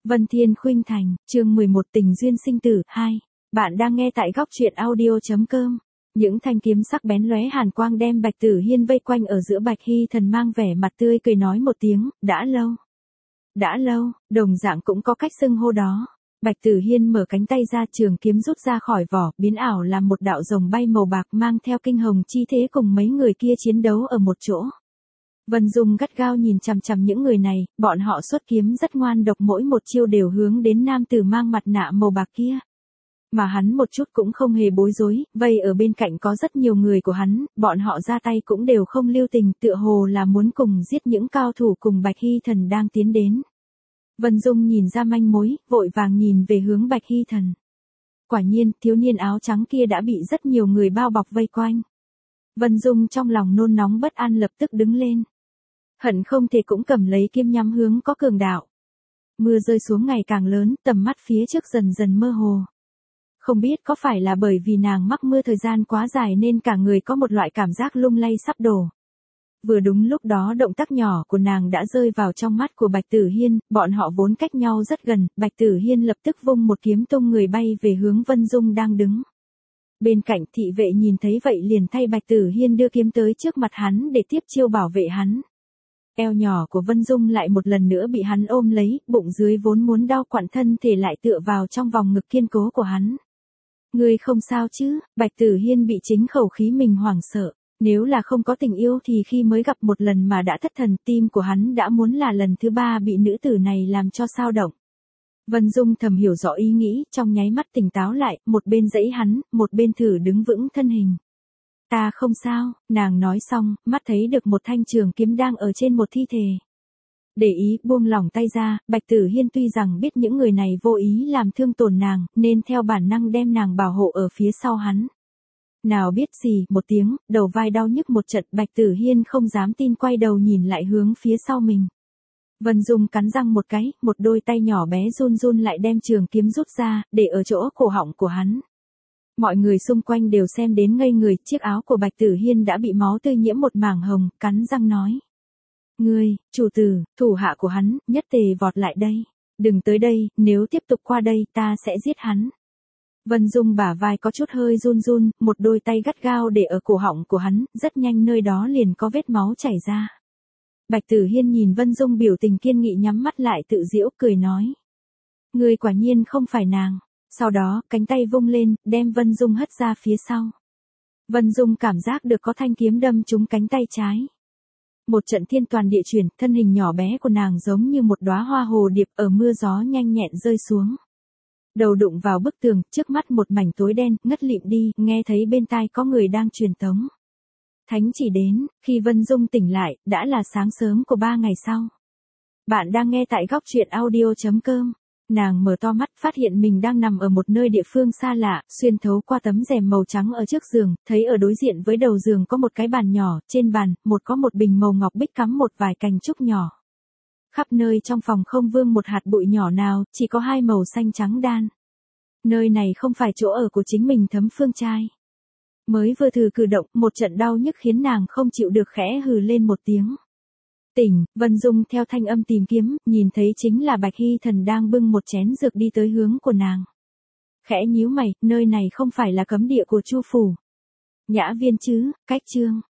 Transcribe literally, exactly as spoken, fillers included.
Vân Thiên Khuynh Thành, chương mười một Tình duyên sinh tử, hai. Bạn đang nghe tại góc truyện audio.com. Những thanh kiếm sắc bén lóe hàn quang đem Bạch Tử Hiên vây quanh ở giữa. Bạch Hy Thần mang vẻ mặt tươi cười nói một tiếng, đã lâu. Đã lâu, đồng dạng cũng có cách xưng hô đó. Bạch Tử Hiên mở cánh tay ra, trường kiếm rút ra khỏi vỏ, biến ảo làm một đạo rồng bay màu bạc mang theo kinh hồng chi thế cùng mấy người kia chiến đấu ở một chỗ. Vân Dung gắt gao nhìn chằm chằm những người này, bọn họ xuất kiếm rất ngoan độc, mỗi một chiêu đều hướng đến nam tử mang mặt nạ màu bạc kia. Mà hắn một chút cũng không hề bối rối, vây ở bên cạnh có rất nhiều người của hắn, bọn họ ra tay cũng đều không lưu tình, tựa hồ là muốn cùng giết những cao thủ cùng Bạch Hy Thần đang tiến đến. Vân Dung nhìn ra manh mối, vội vàng nhìn về hướng Bạch Hy Thần. Quả nhiên, thiếu niên áo trắng kia đã bị rất nhiều người bao bọc vây quanh. Vân Dung trong lòng nôn nóng bất an lập tức đứng lên. Hận không thể cũng cầm lấy kiếm nhắm hướng có cường đạo. Mưa rơi xuống ngày càng lớn, tầm mắt phía trước dần dần mơ hồ. Không biết có phải là bởi vì nàng mắc mưa thời gian quá dài nên cả người có một loại cảm giác lung lay sắp đổ. Vừa đúng lúc đó động tác nhỏ của nàng đã rơi vào trong mắt của Bạch Tử Hiên, bọn họ vốn cách nhau rất gần, Bạch Tử Hiên lập tức vung một kiếm tung người bay về hướng Vân Dung đang đứng. Bên cạnh thị vệ nhìn thấy vậy liền thay Bạch Tử Hiên đưa kiếm tới trước mặt hắn để tiếp chiêu bảo vệ hắn. Eo nhỏ của Vân Dung lại một lần nữa bị hắn ôm lấy, bụng dưới vốn muốn đau quặn thân thể lại tựa vào trong vòng ngực kiên cố của hắn. Ngươi không sao chứ? Bạch Tử Hiên bị chính khẩu khí mình hoảng sợ. Nếu là không có tình yêu thì khi mới gặp một lần mà đã thất thần, tim của hắn đã muốn là lần thứ ba bị nữ tử này làm cho sao động. Vân Dung thầm hiểu rõ ý nghĩ, trong nháy mắt tỉnh táo lại, một bên dãy hắn, một bên thử đứng vững thân hình. Ta không sao, nàng nói xong, mắt thấy được một thanh trường kiếm đang ở trên một thi thể. Để ý, buông lỏng tay ra, Bạch Tử Hiên tuy rằng biết những người này vô ý làm thương tổn nàng, nên theo bản năng đem nàng bảo hộ ở phía sau hắn. Nào biết gì, một tiếng, đầu vai đau nhức một trận, Bạch Tử Hiên không dám tin quay đầu nhìn lại hướng phía sau mình. Vân Dung cắn răng một cái, một đôi tay nhỏ bé run run lại đem trường kiếm rút ra, để ở chỗ cổ họng của hắn. Mọi người xung quanh đều xem đến ngây người, chiếc áo của Bạch Tử Hiên đã bị máu tươi nhiễm một mảng hồng, cắn răng nói. Ngươi, chủ tử, thủ hạ của hắn, nhất tề vọt lại đây. Đừng tới đây, nếu tiếp tục qua đây ta sẽ giết hắn. Vân Dung bả vai có chút hơi run run, một đôi tay gắt gao để ở cổ họng của hắn, rất nhanh nơi đó liền có vết máu chảy ra. Bạch Tử Hiên nhìn Vân Dung biểu tình kiên nghị nhắm mắt lại tự giễu cười nói. Ngươi quả nhiên không phải nàng. Sau đó, cánh tay vung lên, đem Vân Dung hất ra phía sau. Vân Dung cảm giác được có thanh kiếm đâm trúng cánh tay trái. Một trận thiên toàn địa chuyển, thân hình nhỏ bé của nàng giống như một đóa hoa hồ điệp ở mưa gió nhanh nhẹn rơi xuống. Đầu đụng vào bức tường, trước mắt một mảnh tối đen, ngất lịm đi, nghe thấy bên tai có người đang truyền tống. Thánh chỉ đến, khi Vân Dung tỉnh lại, đã là sáng sớm của ba ngày sau. Bạn đang nghe tại góc truyện audio.com. Nàng mở to mắt, phát hiện mình đang nằm ở một nơi địa phương xa lạ, xuyên thấu qua tấm rèm màu trắng ở trước giường, thấy ở đối diện với đầu giường có một cái bàn nhỏ, trên bàn, một có một bình màu ngọc bích cắm một vài cành trúc nhỏ. Khắp nơi trong phòng không vương một hạt bụi nhỏ nào, chỉ có hai màu xanh trắng đan. Nơi này không phải chỗ ở của chính mình Thấm Phương trai. Mới vừa thử cử động, một trận đau nhức khiến nàng không chịu được khẽ hừ lên một tiếng. Tỉnh, Vân Dung theo thanh âm tìm kiếm, nhìn thấy chính là Bạch Hy Thần đang bưng một chén dược đi tới hướng của nàng. Khẽ nhíu mày, nơi này không phải là cấm địa của Chu phủ. Nhã viên chứ, cách chương,